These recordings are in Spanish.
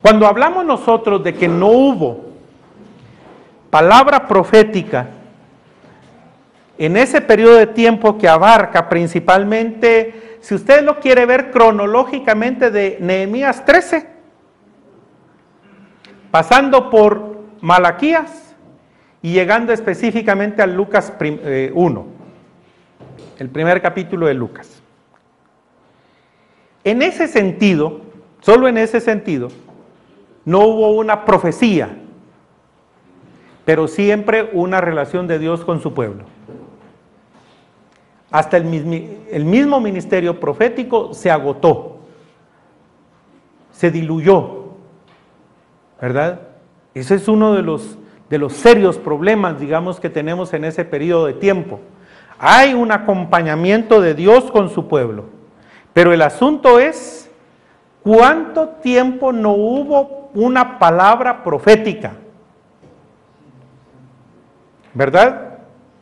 Cuando hablamos nosotros de que no hubo palabra profética en ese periodo de tiempo que abarca principalmente, si usted lo quiere ver cronológicamente, de Nehemías 13, pasando por Malaquías y llegando específicamente a Lucas 1, el primer capítulo de Lucas. En ese sentido, solo en ese sentido, no hubo una profecía, pero siempre una relación de Dios con su pueblo. Hasta el mismo ministerio profético se agotó, se diluyó, ¿verdad? Ese es uno de los serios problemas, digamos, que tenemos en ese periodo de tiempo. Hay un acompañamiento de Dios con su pueblo, pero el asunto es, ¿cuánto tiempo no hubo una palabra profética? ¿Verdad?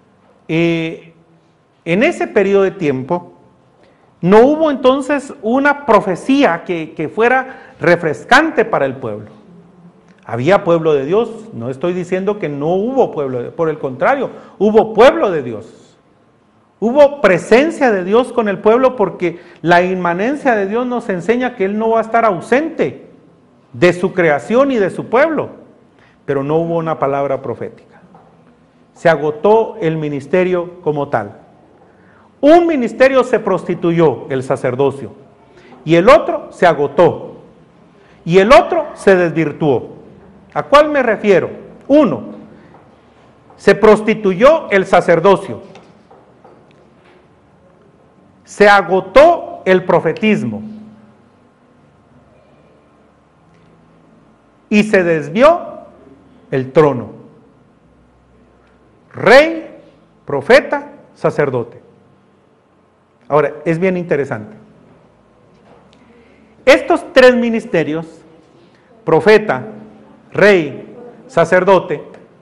En ese periodo de tiempo, no hubo entonces una profecía que fuera refrescante para el pueblo. Había pueblo de Dios, no estoy diciendo que no hubo pueblo, por el contrario, hubo pueblo de Dios. Hubo presencia de Dios con el pueblo, porque la inmanencia de Dios nos enseña que Él no va a estar ausente de su creación y de su pueblo, pero no hubo una palabra profética. Se agotó el ministerio como tal. Un ministerio se prostituyó, el sacerdocio, y el otro se agotó, y el otro se desvirtuó. ¿A cuál me refiero? Uno, se prostituyó el sacerdocio, se agotó el profetismo y se desvió el trono. Rey, profeta, sacerdote. Ahora, es bien interesante. Estos tres ministerios, profeta, rey, sacerdote,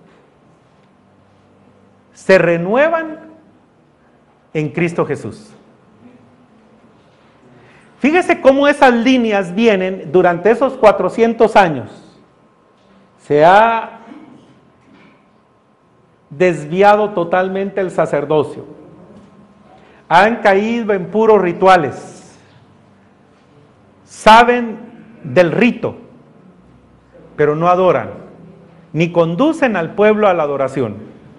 se renuevan en Cristo Jesús. Fíjese cómo esas líneas vienen durante esos 400 años. Se ha desviado totalmente el sacerdocio. Han caído en puros rituales. Saben del rito, pero no adoran, ni conducen al pueblo a la adoración.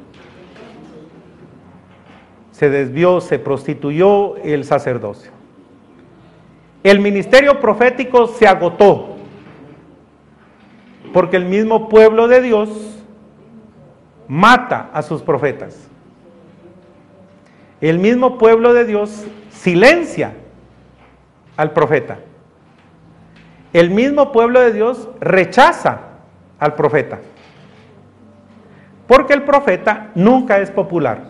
Se desvió, se prostituyó el sacerdocio. El ministerio profético se agotó, porque el mismo pueblo de Dios mata a sus profetas. El mismo pueblo de Dios silencia al profeta. El mismo pueblo de Dios rechaza al profeta, porque el profeta nunca es popular.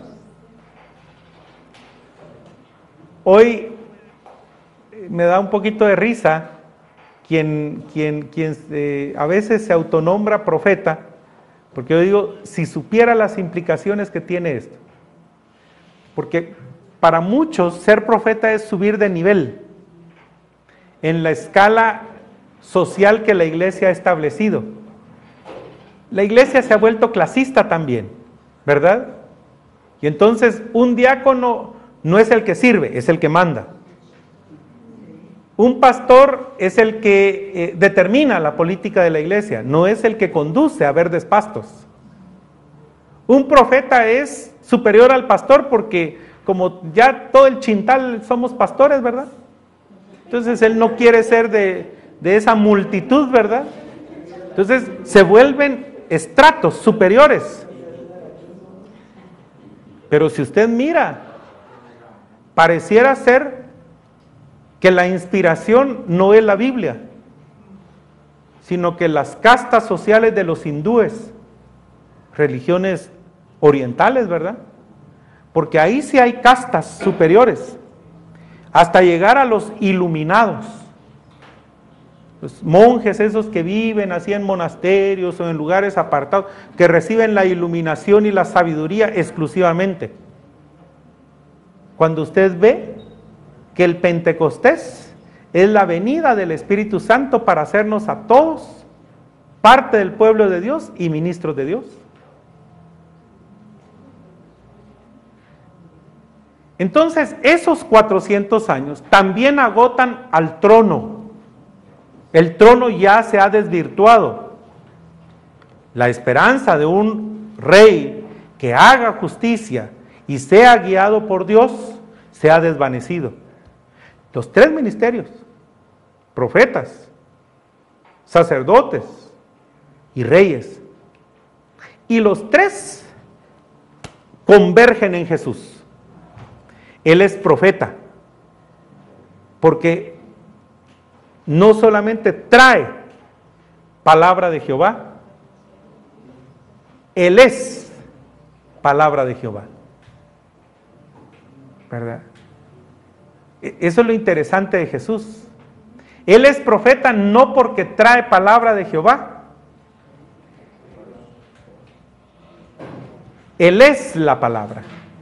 Hoy me da un poquito de risa quien a veces se autonombra profeta, porque yo digo, si supiera las implicaciones que tiene esto. Porque para muchos ser profeta es subir de nivel en la escala social que la iglesia ha establecido. La iglesia se ha vuelto clasista también, ¿verdad? Y entonces un diácono no es el que sirve, es el que manda. Un pastor es el que determina la política de la iglesia, no es el que conduce a verdes pastos. Un profeta es superior al pastor porque como ya todo el chintal somos pastores, ¿verdad? Entonces él no quiere ser de esa multitud, ¿verdad? Entonces se vuelven estratos superiores. Pero si usted mira, pareciera ser que la inspiración no es la Biblia, sino que las castas sociales de los hindúes, religiones orientales, ¿verdad? Porque ahí sí hay castas superiores, hasta llegar a los iluminados, los monjes esos que viven así en monasterios o en lugares apartados, que reciben la iluminación y la sabiduría exclusivamente. Cuando usted ve que el Pentecostés es la venida del Espíritu Santo para hacernos a todos parte del pueblo de Dios y ministros de Dios. Entonces, esos 400 años también agotan al trono. El trono ya se ha desvirtuado. La esperanza de un rey que haga justicia y sea guiado por Dios se ha desvanecido. Los tres ministerios, profetas, sacerdotes y reyes, y los tres convergen en Jesús. Él es profeta, porque no solamente trae palabra de Jehová, Él es palabra de Jehová. ¿Verdad? Eso es lo interesante de Jesús. Él es profeta no porque trae palabra de Jehová. Él es la palabra.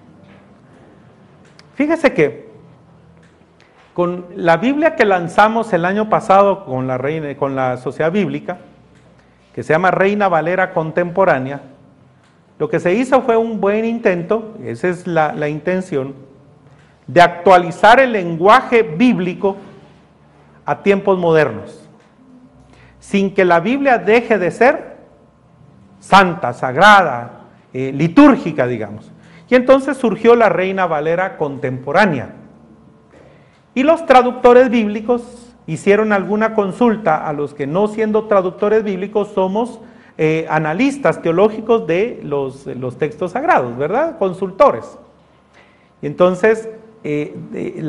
Fíjese que con la Biblia que lanzamos el año pasado con la Sociedad Bíblica, que se llama Reina Valera Contemporánea, lo que se hizo fue un buen intento, esa es la intención, de actualizar el lenguaje bíblico a tiempos modernos, sin que la Biblia deje de ser santa, sagrada, litúrgica, digamos. Y entonces surgió la Reina Valera Contemporánea. Y los traductores bíblicos hicieron alguna consulta a los que, no siendo traductores bíblicos, somos analistas teológicos de los textos sagrados, ¿verdad? Consultores. Y entonces el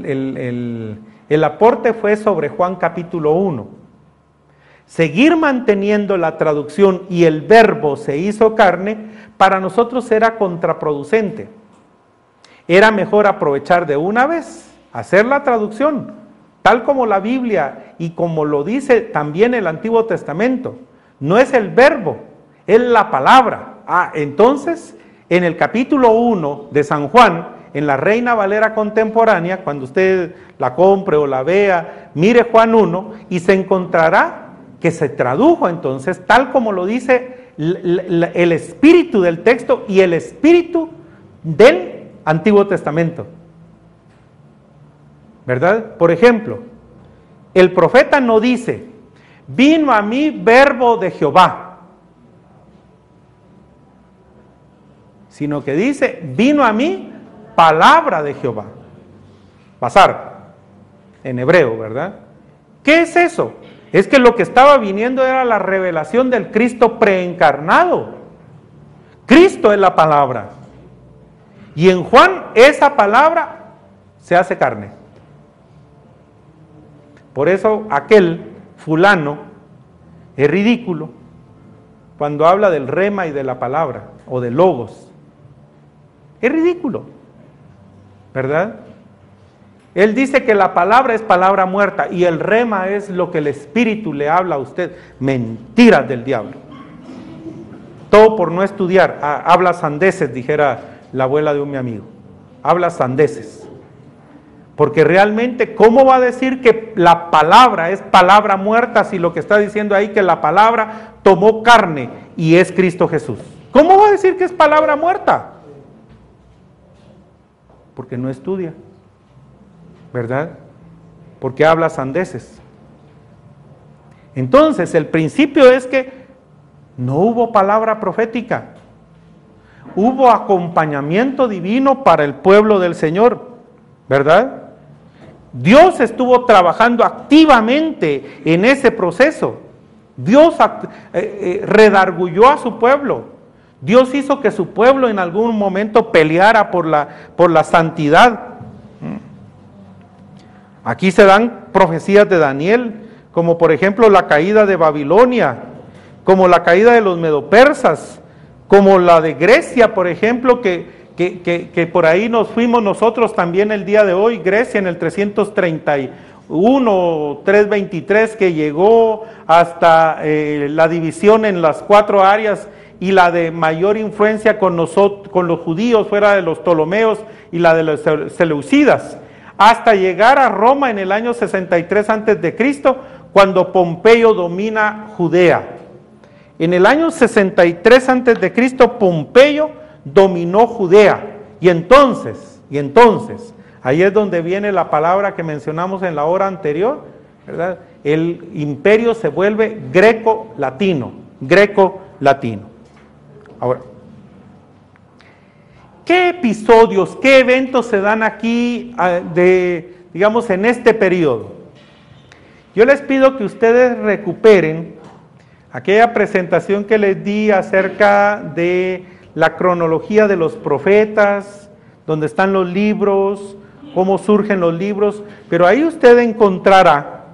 aporte fue sobre Juan capítulo 1. Seguir manteniendo la traducción y el verbo se hizo carne, para nosotros era contraproducente. Era mejor aprovechar de una vez, hacer la traducción, tal como la Biblia y como lo dice también el Antiguo Testamento. No es el verbo, es la palabra. Entonces, en el capítulo 1 de San Juan, en la Reina Valera Contemporánea, cuando usted la compre o la vea, mire Juan 1 y se encontrará que se tradujo entonces tal como lo dice el espíritu del texto y el espíritu del Antiguo Testamento. ¿Verdad? Por ejemplo, el profeta no dice, vino a mí verbo de Jehová, sino que dice, vino a mí palabra de Jehová. Pasar, en hebreo, ¿verdad? ¿Qué es eso? Es que lo que estaba viniendo era la revelación del Cristo preencarnado. Cristo es la palabra. Y en Juan esa palabra se hace carne. Por eso aquel fulano es ridículo cuando habla del rema y de la palabra o de logos. Es ridículo, ¿verdad? Él dice que la palabra es palabra muerta y el rema es lo que el Espíritu le habla a usted. Mentiras del diablo. Todo por no estudiar. Habla sandeces, dijera la abuela de un mi amigo. Habla sandeces. Porque realmente, ¿cómo va a decir que la palabra es palabra muerta si lo que está diciendo ahí que la palabra tomó carne y es Cristo Jesús? ¿Cómo va a decir que es palabra muerta? Porque no estudia. ¿Verdad? Porque habla sandeces. Entonces, el principio es que no hubo palabra profética. Hubo acompañamiento divino para el pueblo del Señor. ¿Verdad? Dios estuvo trabajando activamente en ese proceso. Dios redarguyó a su pueblo. Dios hizo que su pueblo en algún momento peleara por la santidad. Aquí se dan profecías de Daniel, como por ejemplo la caída de Babilonia, como la caída de los medopersas, como la de Grecia, por ejemplo, que por ahí nos fuimos nosotros también el día de hoy, Grecia en el 331, 323, que llegó hasta la división en las 4 áreas y la de mayor influencia con los judíos fuera de los Ptolomeos y la de los Seleucidas, hasta llegar a Roma en el año 63 a.C., cuando Pompeyo domina Judea. en el año 63 antes de Cristo, Pompeyo dominó Judea. Y entonces, ahí es donde viene la palabra que mencionamos en la hora anterior, ¿verdad? El imperio se vuelve greco-latino. Ahora, ¿qué episodios, qué eventos se dan aquí, digamos, en este periodo? Yo les pido que ustedes recuperen aquella presentación que les di acerca de la cronología de los profetas, donde están los libros, cómo surgen los libros, pero ahí usted encontrará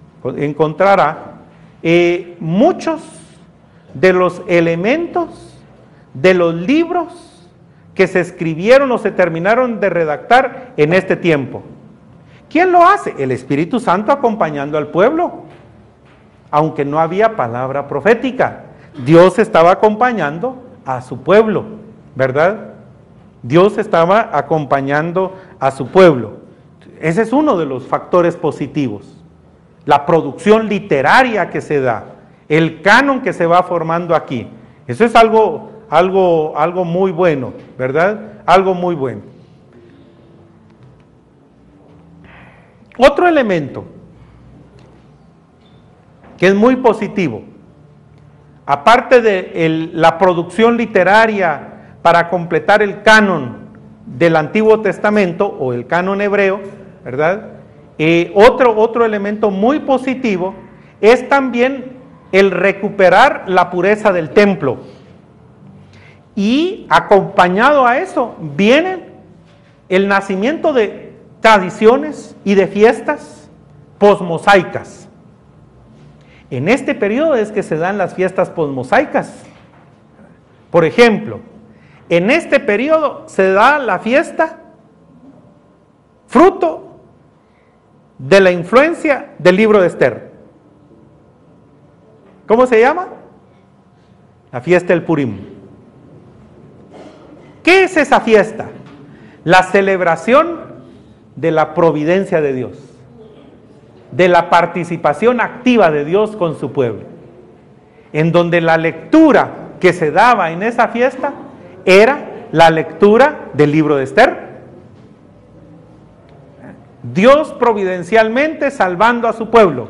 muchos de los elementos de los libros que se escribieron o se terminaron de redactar en este tiempo. ¿Quién lo hace? El Espíritu Santo acompañando al pueblo. Aunque no había palabra profética, Dios estaba acompañando a su pueblo, ¿verdad? Dios estaba acompañando a su pueblo. Ese es uno de los factores positivos. La producción literaria que se da, el canon que se va formando aquí. Eso es algo muy bueno, ¿verdad? Algo muy bueno. Otro elemento que es muy positivo, aparte de la producción literaria para completar el canon del Antiguo Testamento o el canon hebreo, ¿verdad? Otro elemento muy positivo es también el recuperar la pureza del templo. Y acompañado a eso viene el nacimiento de tradiciones y de fiestas posmosaicas. En este periodo es que se dan las fiestas posmosaicas. Por ejemplo, en este periodo se da la fiesta fruto de la influencia del libro de Esther. ¿Cómo se llama? La fiesta del Purim. ¿Qué es esa fiesta? La celebración de la providencia de Dios, de la participación activa de Dios con su pueblo, en donde la lectura que se daba en esa fiesta era la lectura del libro de Esther. Dios providencialmente salvando a su pueblo.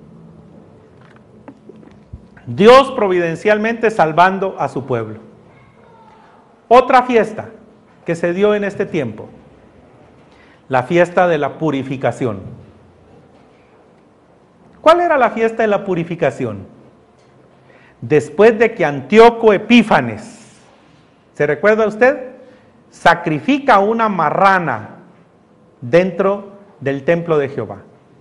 Dios providencialmente salvando a su pueblo. Otra fiesta que se dio en este tiempo, la fiesta de la purificación. ¿Cuál era la fiesta de la purificación? Después de que Antíoco Epífanes, ¿se recuerda usted? Sacrifica una marrana dentro del templo de Jehová.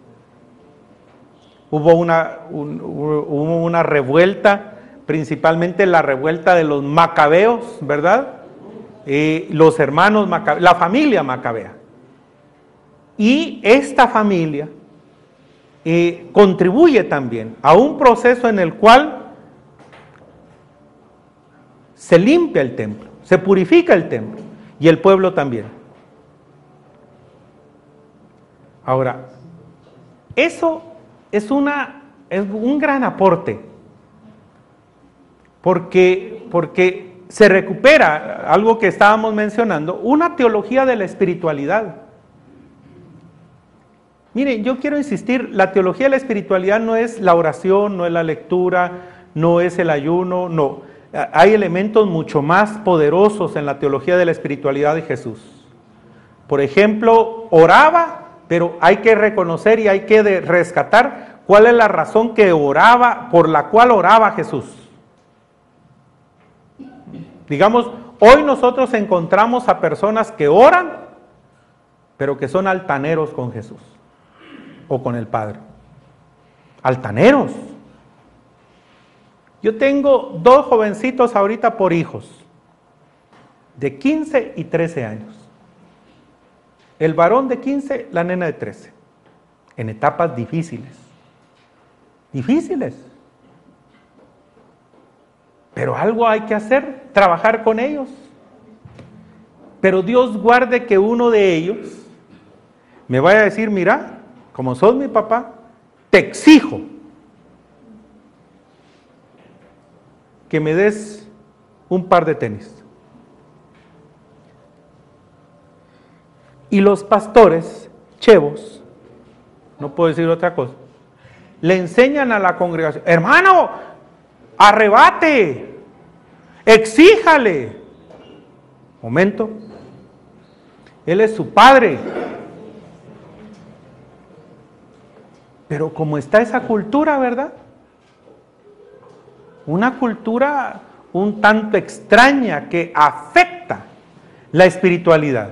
Hubo una revuelta, principalmente la revuelta de los macabeos, ¿verdad? Los hermanos macabeos, la familia macabea. Y esta familia contribuye también a un proceso en el cual se limpia el templo, se purifica el templo y el pueblo también. Ahora, eso es un gran aporte, porque se recupera algo que estábamos mencionando, una teología de la espiritualidad. Miren, yo quiero insistir, la teología de la espiritualidad no es la oración, no es la lectura, no es el ayuno, no. Hay elementos mucho más poderosos en la teología de la espiritualidad de Jesús. Por ejemplo, oraba, pero hay que reconocer y hay que rescatar cuál es la razón que oraba, por la cual oraba Jesús. Digamos, hoy nosotros encontramos a personas que oran, pero que son altaneros con Jesús o con el Padre. Altaneros. Yo tengo 2 jovencitos ahorita por hijos, de 15 y 13 años. El varón de 15, la nena de 13, en etapas difíciles. Difíciles. Pero algo hay que hacer, trabajar con ellos. Pero Dios guarde que uno de ellos me vaya a decir, mira, como sos mi papá, te exijo que me des un par de tenis. Y los pastores, chevos, no puedo decir otra cosa, le enseñan a la congregación: hermano, arrebate, exíjale. Momento, él es su padre. Pero como está esa cultura, ¿verdad? Una cultura un tanto extraña que afecta la espiritualidad.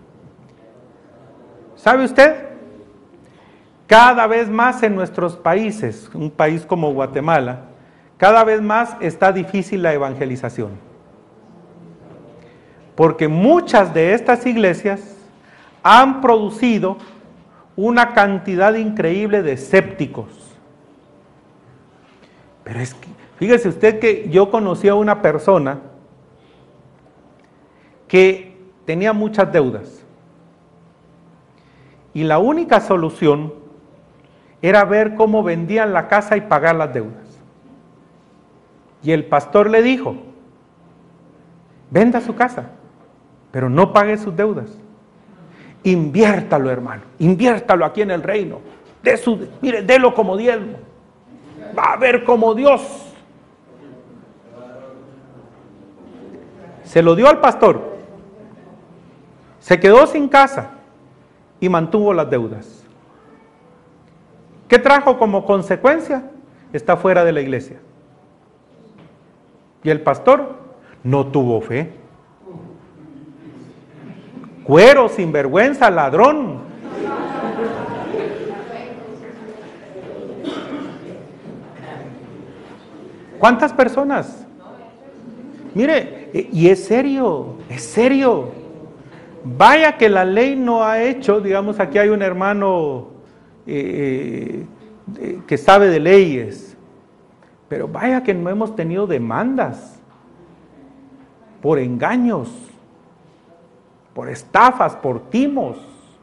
¿Sabe usted? Cada vez más en nuestros países, un país como Guatemala, cada vez más está difícil la evangelización. Porque muchas de estas iglesias han producido una cantidad increíble de escépticos. Pero es que, fíjese usted que yo conocí a una persona que tenía muchas deudas. Y la única solución era ver cómo vendían la casa y pagar las deudas. Y el pastor le dijo: venda su casa, pero no pague sus deudas. Inviértalo, hermano, inviértalo aquí en el reino. Mire, délo como diezmo. Va a ver como Dios. Se lo dio al pastor. Se quedó sin casa y mantuvo las deudas. ¿Qué trajo como consecuencia? Está fuera de la iglesia. Y el pastor no tuvo fe. Cuero, sinvergüenza, ladrón. ¿Cuántas personas? Mire, y es serio, es serio. Vaya que la ley no ha hecho, digamos, aquí hay un hermano que sabe de leyes, pero vaya que no hemos tenido demandas por engaños, por estafas, por timos.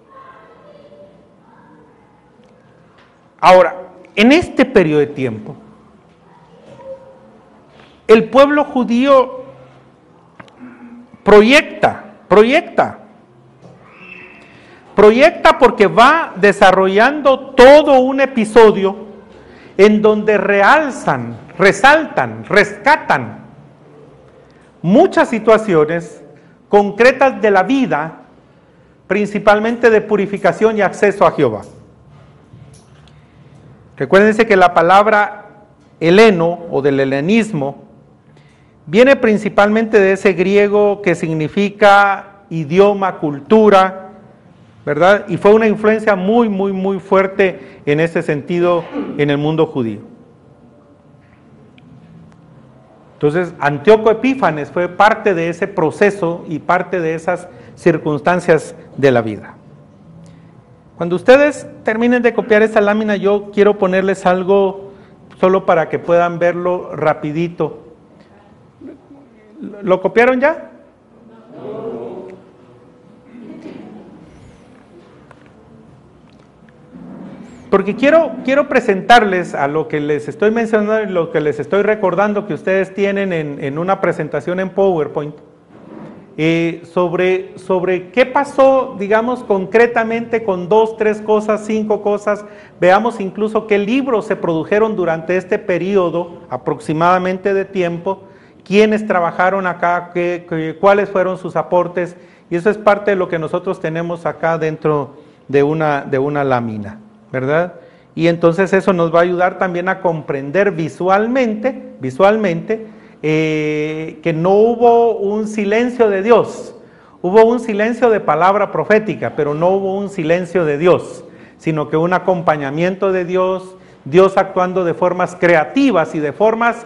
Ahora, en este periodo de tiempo, el pueblo judío proyecta porque va desarrollando todo un episodio en donde realzan, resaltan, rescatan muchas situaciones concretas de la vida, principalmente de purificación y acceso a Jehová. Recuérdense que la palabra heleno o del helenismo viene principalmente de ese griego que significa idioma, cultura, ¿verdad? Y fue una influencia muy fuerte en ese sentido en el mundo judío. Entonces, Antíoco Epífanes fue parte de ese proceso y parte de esas circunstancias de la vida. Cuando ustedes terminen de copiar esta lámina, yo quiero ponerles algo solo para que puedan verlo rapidito. ¿Lo copiaron ya? Porque quiero presentarles a lo que les estoy mencionando y lo que les estoy recordando que ustedes tienen en una presentación en PowerPoint, sobre qué pasó, digamos, concretamente con 2, 3 cosas, 5 cosas. Veamos incluso qué libros se produjeron durante este periodo aproximadamente de tiempo, quiénes trabajaron acá, cuáles fueron sus aportes, y eso es parte de lo que nosotros tenemos acá dentro de una lámina, ¿verdad? Y entonces eso nos va a ayudar también a comprender visualmente que no hubo un silencio de Dios, hubo un silencio de palabra profética, pero no hubo un silencio de Dios, sino que un acompañamiento de Dios, Dios actuando de formas creativas y de formas,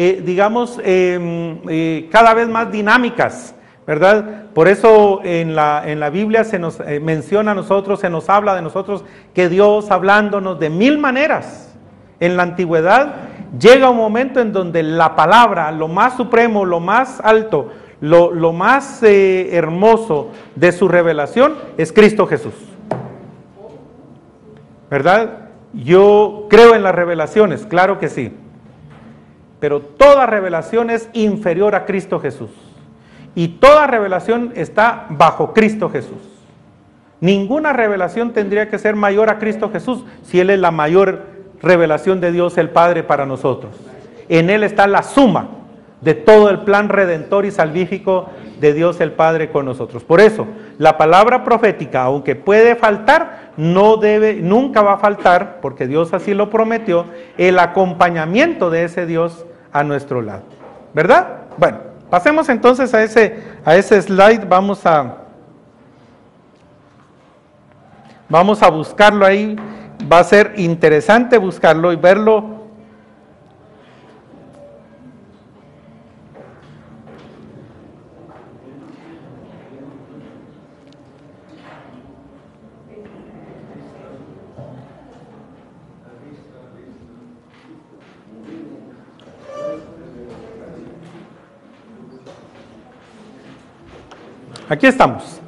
cada vez más dinámicas, ¿verdad? Por eso en la Biblia se nos menciona a nosotros, se nos habla de nosotros que Dios hablándonos de 1000 maneras. En la antigüedad llega un momento en donde la palabra, lo más supremo, lo más alto, lo más hermoso de su revelación es Cristo Jesús, ¿verdad? Yo creo en las revelaciones, claro que sí, pero toda revelación es inferior a Cristo Jesús. Y toda revelación está bajo Cristo Jesús. Ninguna revelación tendría que ser mayor a Cristo Jesús si Él es la mayor revelación de Dios el Padre para nosotros. En Él está la suma de todo el plan redentor y salvífico de Dios el Padre con nosotros. Por eso, la palabra profética, aunque puede faltar, nunca va a faltar, porque Dios así lo prometió, el acompañamiento de ese Dios a nuestro lado. ¿Verdad? Bueno, pasemos entonces a ese slide, vamos a buscarlo ahí, va a ser interesante buscarlo y verlo. Aquí estamos.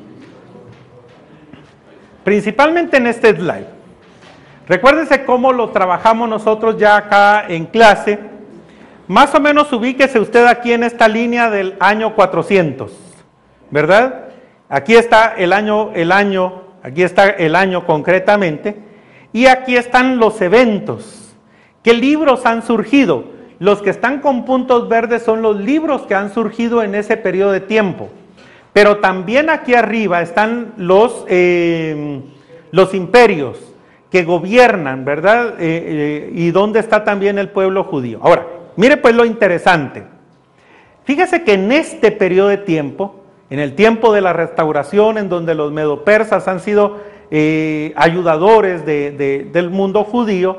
Principalmente en este slide. Recuérdense cómo lo trabajamos nosotros ya acá en clase. Más o menos ubíquese usted aquí en esta línea del año 400, ¿verdad? Aquí está el año, aquí está el año concretamente, y aquí están los eventos. ¿Qué libros han surgido? Los que están con puntos verdes son los libros que han surgido en ese periodo de tiempo. Pero también aquí arriba están los imperios que gobiernan, ¿verdad? Y dónde está también el pueblo judío. Ahora, mire pues lo interesante. Fíjese que en este periodo de tiempo, en el tiempo de la restauración, en donde los medopersas han sido ayudadores del mundo judío,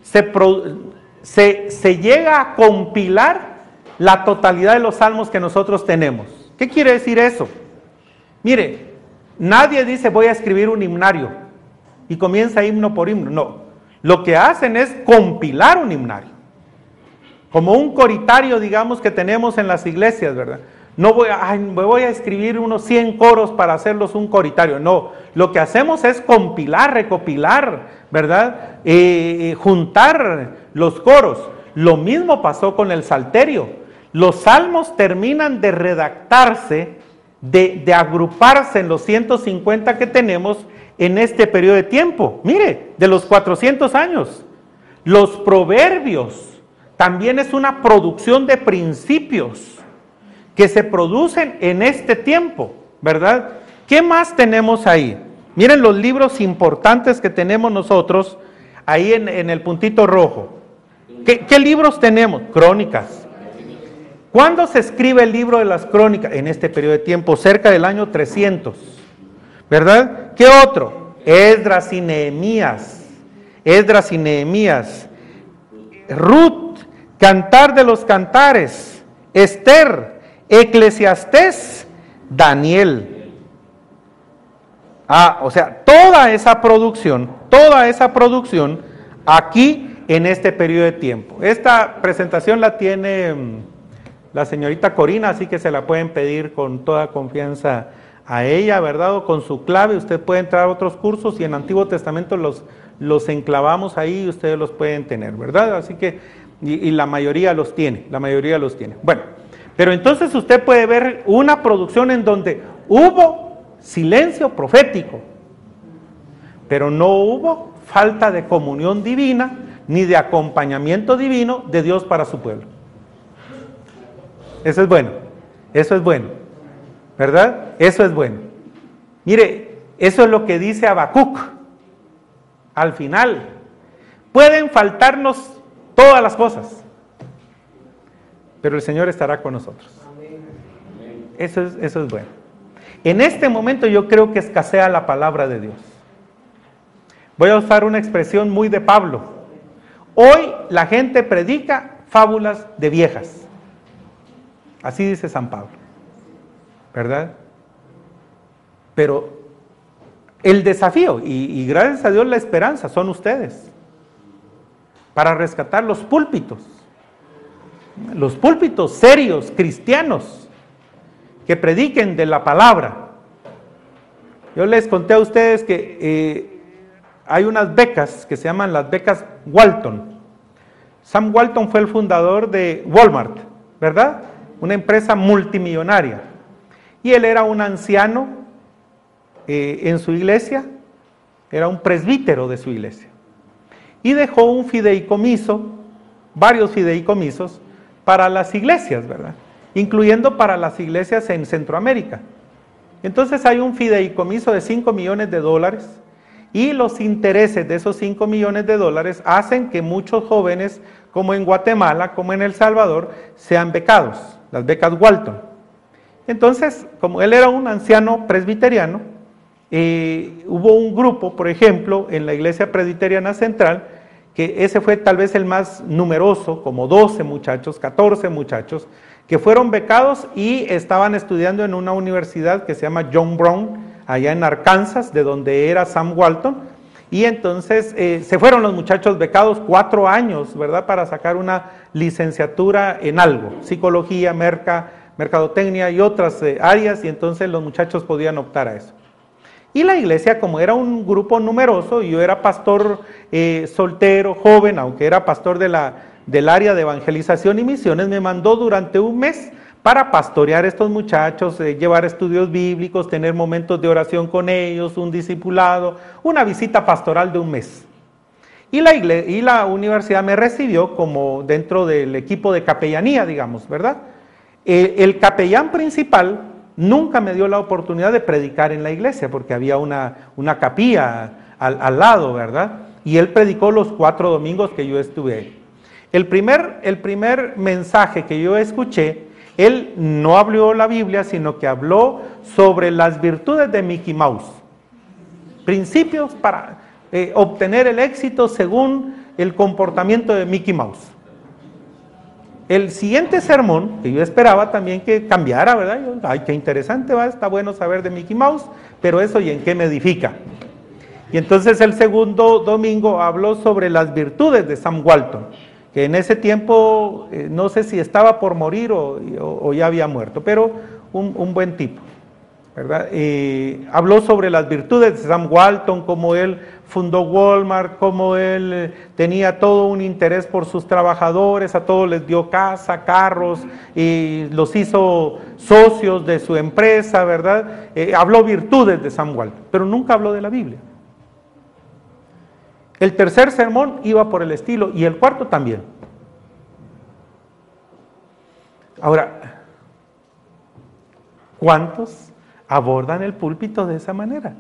se llega a compilar la totalidad de los salmos que nosotros tenemos. ¿Qué quiere decir eso? Mire, nadie dice voy a escribir un himnario y comienza himno por himno. No, lo que hacen es compilar un himnario. Como un coritario, digamos, que tenemos en las iglesias, ¿verdad? No voy a escribir unos 100 coros para hacerlos un coritario. No, lo que hacemos es compilar, recopilar, ¿verdad? Juntar los coros. Lo mismo pasó con el salterio. Los salmos terminan de redactarse, de agruparse en los 150 que tenemos en este periodo de tiempo. Mire, de los 400 años. Los proverbios también es una producción de principios que se producen en este tiempo, ¿verdad? ¿Qué más tenemos ahí? Miren los libros importantes que tenemos nosotros ahí en el puntito rojo. ¿Qué libros tenemos? Crónicas. ¿Cuándo se escribe el libro de las crónicas? En este periodo de tiempo, cerca del año 300, ¿verdad? ¿Qué otro? Esdras y Nehemías. Ruth, Cantar de los Cantares, Esther, Eclesiastés, Daniel. O sea, toda esa producción aquí en este periodo de tiempo. Esta presentación la tiene la señorita Corina, así que se la pueden pedir con toda confianza a ella, ¿verdad? O con su clave, usted puede entrar a otros cursos y en Antiguo Testamento los enclavamos ahí y ustedes los pueden tener, ¿verdad? Así que, y la mayoría los tiene, Bueno, pero entonces usted puede ver una producción en donde hubo silencio profético, pero no hubo falta de comunión divina ni de acompañamiento divino de Dios para su pueblo. Eso es bueno, ¿verdad? Eso es bueno. Mire, eso es lo que dice Habacuc. Al final, pueden faltarnos todas las cosas, pero el Señor estará con nosotros. Eso es bueno. En este momento yo creo que escasea la palabra de Dios. Voy a usar una expresión muy de Pablo. Hoy la gente predica fábulas de viejas. Así dice San Pablo, ¿verdad? Pero el desafío, y gracias a Dios la esperanza, son ustedes, para rescatar los púlpitos serios, cristianos, que prediquen de la palabra. Yo les conté a ustedes que hay unas becas que se llaman las becas Walton. Sam Walton fue el fundador de Walmart, ¿verdad? Una empresa multimillonaria. Y él era un anciano en su iglesia, era un presbítero de su iglesia. Y dejó un fideicomiso, varios fideicomisos, para las iglesias, ¿verdad? Incluyendo para las iglesias en Centroamérica. Entonces hay un fideicomiso de $5 millones y los intereses de esos $5 millones hacen que muchos jóvenes, como en Guatemala, como en El Salvador, sean becados, las becas Walton. Entonces, como él era un anciano presbiteriano, hubo un grupo, por ejemplo, en la Iglesia Presbiteriana Central, que ese fue tal vez el más numeroso, como 12 muchachos, 14 muchachos, que fueron becados y estaban estudiando en una universidad que se llama John Brown, allá en Arkansas, de donde era Sam Walton, y entonces se fueron los muchachos becados 4 años, ¿verdad?, para sacar una licenciatura en algo, psicología, mercadotecnia y otras áreas, y entonces los muchachos podían optar a eso. Y la iglesia, como era un grupo numeroso, y yo era pastor soltero, joven, aunque era pastor del área de evangelización y misiones, me mandó durante un mes para pastorear a estos muchachos, llevar estudios bíblicos, tener momentos de oración con ellos, un discipulado, una visita pastoral de un mes. Y la universidad me recibió como dentro del equipo de capellanía, digamos, ¿verdad? El capellán principal nunca me dio la oportunidad de predicar en la iglesia, porque había una capilla al lado, ¿verdad? Y él predicó los 4 domingos que yo estuve ahí. El primer mensaje que yo escuché, él no habló la Biblia, sino que habló sobre las virtudes de Mickey Mouse. Principios para obtener el éxito según el comportamiento de Mickey Mouse. El siguiente sermón, que yo esperaba también que cambiara, ¿verdad? Ay, qué interesante, va, está bueno saber de Mickey Mouse, pero eso, ¿y en qué me edifica? Y entonces el segundo domingo habló sobre las virtudes de Sam Walton, que en ese tiempo no sé si estaba por morir o ya había muerto, pero un buen tipo, ¿verdad? Habló sobre las virtudes de Sam Walton, cómo él fundó Walmart, cómo él tenía todo un interés por sus trabajadores, a todos les dio casa, carros, y los hizo socios de su empresa, ¿verdad? Habló virtudes de Sam Walton, pero nunca habló de la Biblia. El tercer sermón iba por el estilo, y el cuarto también. Ahora, ¿cuántos abordan el púlpito de esa manera?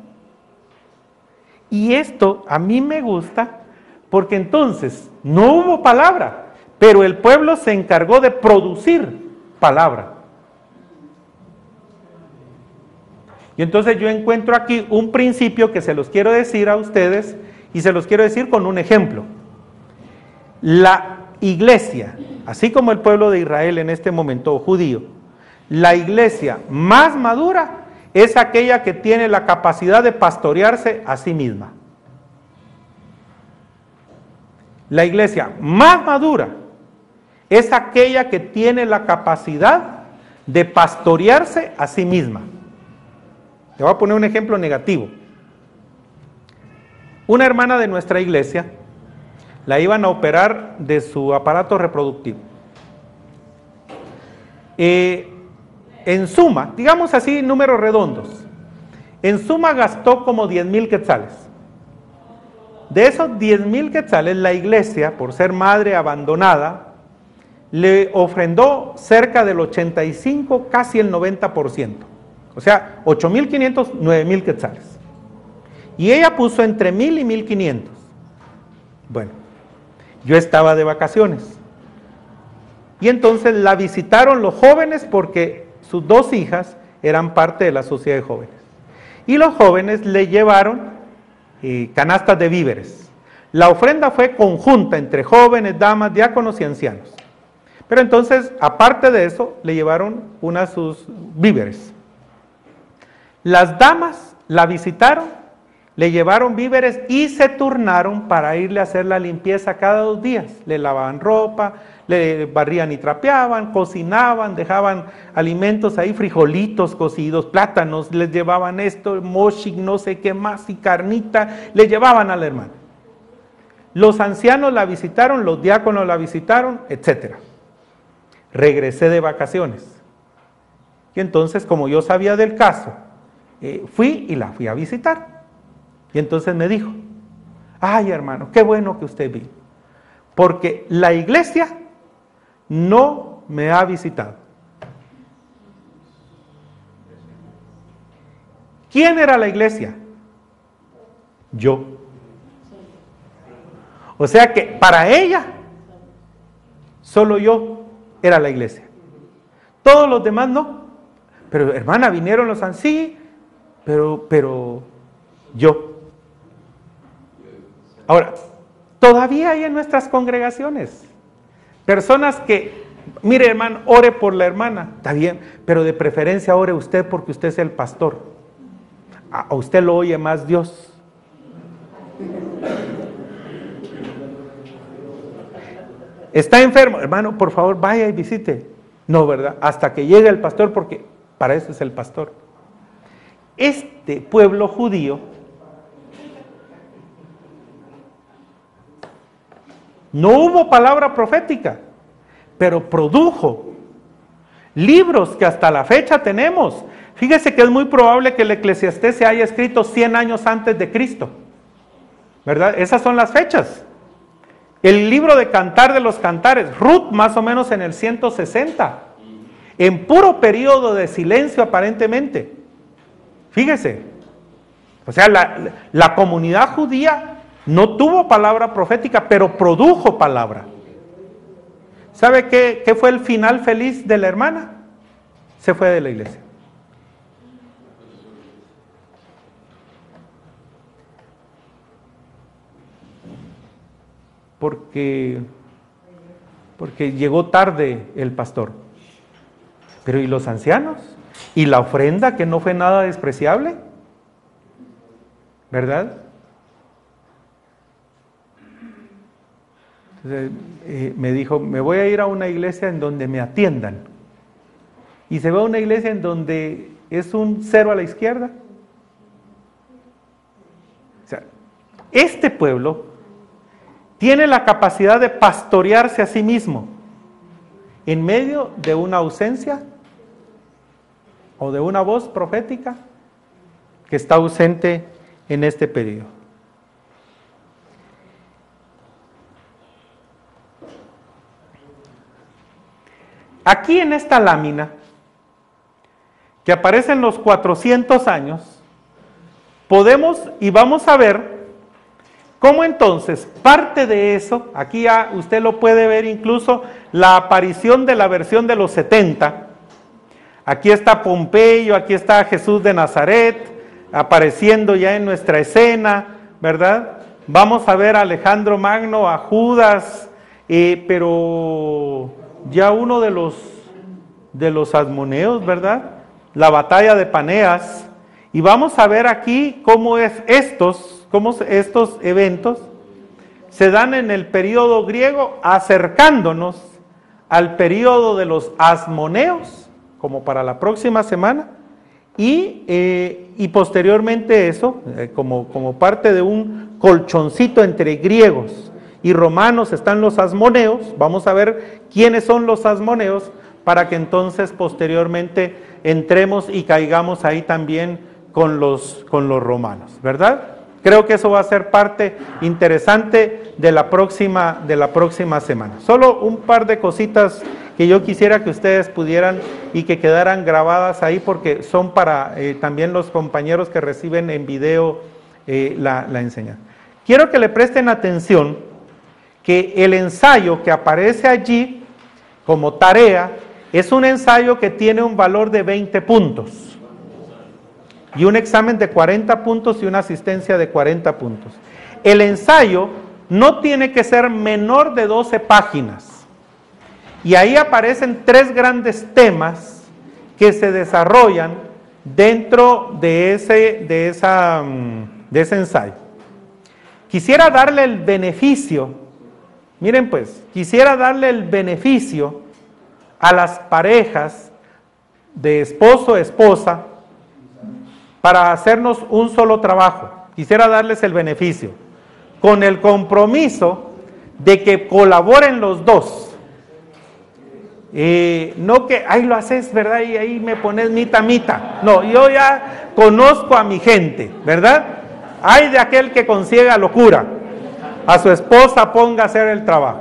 Y esto a mí me gusta, porque entonces no hubo palabra, pero el pueblo se encargó de producir palabra. Y entonces yo encuentro aquí un principio que se los quiero decir a ustedes, y se los quiero decir con un ejemplo. La iglesia, así como el pueblo de Israel en este momento judío, la iglesia más madura es aquella que tiene la capacidad de pastorearse a sí misma. La iglesia más madura es aquella que tiene la capacidad de pastorearse a sí misma. Te voy a poner un ejemplo negativo. Una hermana de nuestra iglesia la iban a operar de su aparato reproductivo. En suma, digamos así, números redondos, en suma gastó como 10,000 quetzales. De esos 10,000 quetzales, la iglesia, por ser madre abandonada, le ofrendó cerca del 85, casi el 90%. O sea, 8,500, 9,000 quetzales. Y ella puso entre 1,000 y 1,500. Bueno, yo estaba de vacaciones. Y entonces la visitaron los jóvenes porque sus 2 hijas eran parte de la sociedad de jóvenes. Y los jóvenes le llevaron canastas de víveres. La ofrenda fue conjunta entre jóvenes, damas, diáconos y ancianos. Pero entonces, aparte de eso, le llevaron unas sus víveres. Las damas la visitaron, le llevaron víveres y se turnaron para irle a hacer la limpieza cada 2 días. Le lavaban ropa, le barrían y trapeaban, cocinaban, dejaban alimentos ahí, frijolitos cocidos, plátanos, les llevaban esto, moshik, no sé qué más, y carnita, le llevaban a la hermana. Los ancianos la visitaron, los diáconos la visitaron, etc. Regresé de vacaciones. Y entonces, como yo sabía del caso, fui y la fui a visitar. Y entonces me dijo, ay hermano, qué bueno que usted vino, porque la iglesia no me ha visitado. ¿Quién era la iglesia? Yo. O sea que para ella, solo yo era la iglesia. Todos los demás no. Pero hermana, vinieron los ancianos, pero yo. Ahora, todavía hay en nuestras congregaciones personas que, mire hermano, ore por la hermana, está bien, pero de preferencia ore usted porque usted es el pastor. A usted lo oye más Dios. Está enfermo, hermano, por favor vaya y visite. No, ¿verdad? Hasta que llegue el pastor, porque para eso es el pastor. Este pueblo judío no hubo palabra profética, pero produjo libros que hasta la fecha tenemos. Fíjese que es muy probable que el Eclesiastés se haya escrito 100 años antes de Cristo, ¿verdad? Esas son las fechas. El libro de Cantar de los Cantares, Ruth más o menos en el 160, en puro periodo de silencio aparentemente. Fíjese, o sea, la comunidad judía no tuvo palabra profética, pero produjo palabra. ¿Sabe qué fue el final feliz de la hermana? Se fue de la iglesia. Porque llegó tarde el pastor. Pero ¿y los ancianos? ¿Y la ofrenda, que no fue nada despreciable? ¿Verdad? Entonces, me dijo, me voy a ir a una iglesia en donde me atiendan. Y se va a una iglesia en donde es un 0 a la izquierda. O sea, este pueblo tiene la capacidad de pastorearse a sí mismo en medio de una ausencia o de una voz profética que está ausente en este periodo. Aquí en esta lámina, que aparece en los 400 años, podemos y vamos a ver cómo entonces parte de eso, aquí ya usted lo puede ver incluso la aparición de la versión de los 70, aquí está Pompeyo, aquí está Jesús de Nazaret, apareciendo ya en nuestra escena, ¿verdad? Vamos a ver a Alejandro Magno, a Judas, pero ya uno de los asmoneos, ¿verdad? La batalla de Paneas, y vamos a ver aquí cómo estos eventos se dan en el periodo griego, acercándonos al periodo de los asmoneos, como para la próxima semana, y posteriormente eso, como parte de un colchoncito entre griegos y romanos están los asmoneos. Vamos a ver quiénes son los asmoneos para que entonces posteriormente entremos y caigamos ahí también con los romanos, ¿verdad? Creo que eso va a ser parte interesante de la próxima semana. Solo un par de cositas que yo quisiera que ustedes pudieran y que quedaran grabadas ahí, porque son para también los compañeros que reciben en video la enseñanza. Quiero que le presten atención que el ensayo que aparece allí como tarea es un ensayo que tiene un valor de 20 puntos y un examen de 40 puntos y una asistencia de 40 puntos. El ensayo no tiene que ser menor de 12 páginas y ahí aparecen 3 grandes temas que se desarrollan dentro de ese ensayo. Quisiera darle el beneficio, miren pues, quisiera darle el beneficio a las parejas de esposo, esposa, para hacernos un solo trabajo. Quisiera darles el beneficio. con el compromiso de que colaboren los dos. No que ahí lo haces, ¿verdad? Y ahí me pones mita. No, yo ya conozco a mi gente, ¿verdad? Ay de aquel que consiga locura, a su esposa ponga a hacer el trabajo.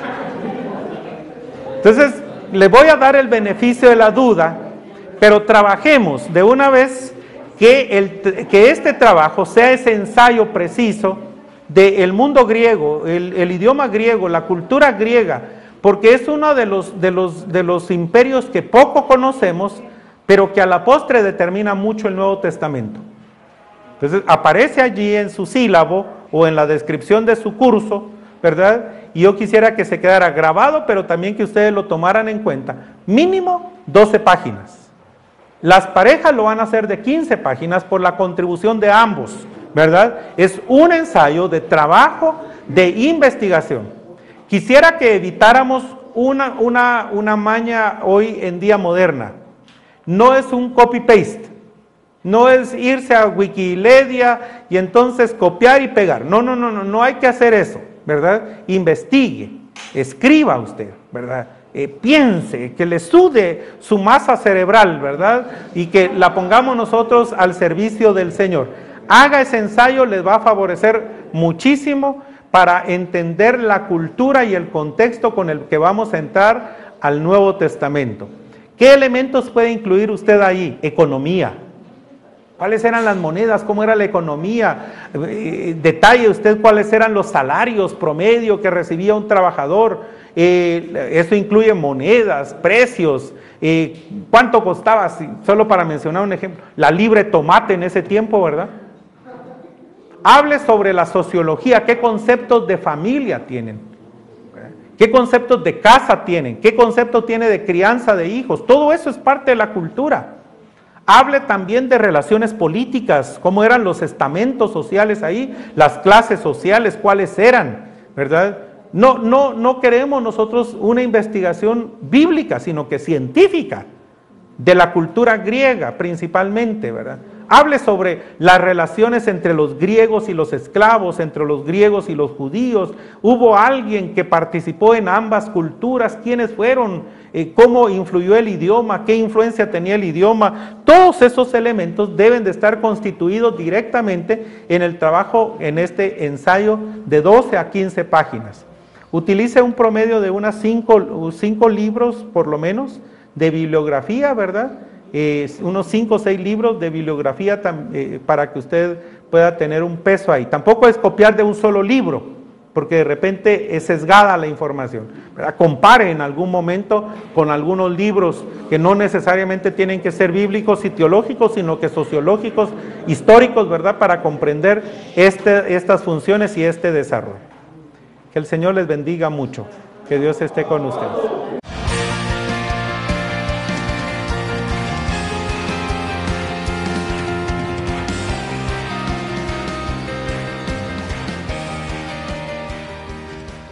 Entonces, le voy a dar el beneficio de la duda, pero trabajemos de una vez que este trabajo sea ese ensayo preciso del mundo griego, el idioma griego, la cultura griega, porque es uno de los imperios que poco conocemos, pero que a la postre determina mucho el Nuevo Testamento. Entonces aparece allí en su sílabo o en la descripción de su curso, ¿verdad? Y yo quisiera que se quedara grabado, pero también que ustedes lo tomaran en cuenta. Mínimo 12 páginas. Las parejas lo van a hacer de 15 páginas por la contribución de ambos, ¿verdad? Es un ensayo de trabajo, de investigación. Quisiera que evitáramos una maña hoy en día moderna. No es un copy-paste. No es irse a Wikipedia y entonces copiar y pegar. No hay que hacer eso, ¿verdad? Investigue, escriba usted, ¿verdad? Piense, que le sude su masa cerebral, ¿verdad? Y que la pongamos nosotros al servicio del Señor. Haga ese ensayo, les va a favorecer muchísimo para entender la cultura y el contexto con el que vamos a entrar al Nuevo Testamento. ¿Qué elementos puede incluir usted ahí? Economía. ¿Cuáles eran las monedas? ¿Cómo era la economía? Detalle usted cuáles eran los salarios promedio que recibía un trabajador. Eso incluye monedas, precios, cuánto costaba, solo para mencionar un ejemplo, la libre tomate en ese tiempo, ¿verdad? Hable sobre la sociología, qué conceptos de familia tienen, qué conceptos de casa tienen, qué concepto tiene de crianza de hijos, todo eso es parte de la cultura. Hable también de relaciones políticas, cómo eran los estamentos sociales ahí, las clases sociales, cuáles eran, ¿verdad? No queremos nosotros una investigación bíblica, sino que científica, de la cultura griega principalmente, ¿verdad? Hable sobre las relaciones entre los griegos y los esclavos, entre los griegos y los judíos. ¿Hubo alguien que participó en ambas culturas? ¿Quiénes fueron? ¿Cómo influyó el idioma? ¿Qué influencia tenía el idioma? Todos esos elementos deben de estar constituidos directamente en el trabajo, en este ensayo de 12 a 15 páginas. Utilice un promedio de unas 5 libros, por lo menos, de bibliografía, ¿verdad? Unos 5 o 6 libros de bibliografía para que usted pueda tener un peso ahí. Tampoco es copiar de un solo libro, porque de repente es sesgada la información, ¿verdad? Compare en algún momento con algunos libros que no necesariamente tienen que ser bíblicos y teológicos, sino que sociológicos, históricos, ¿verdad? Para comprender estas funciones y este desarrollo. Que el Señor les bendiga mucho. Que Dios esté con ustedes.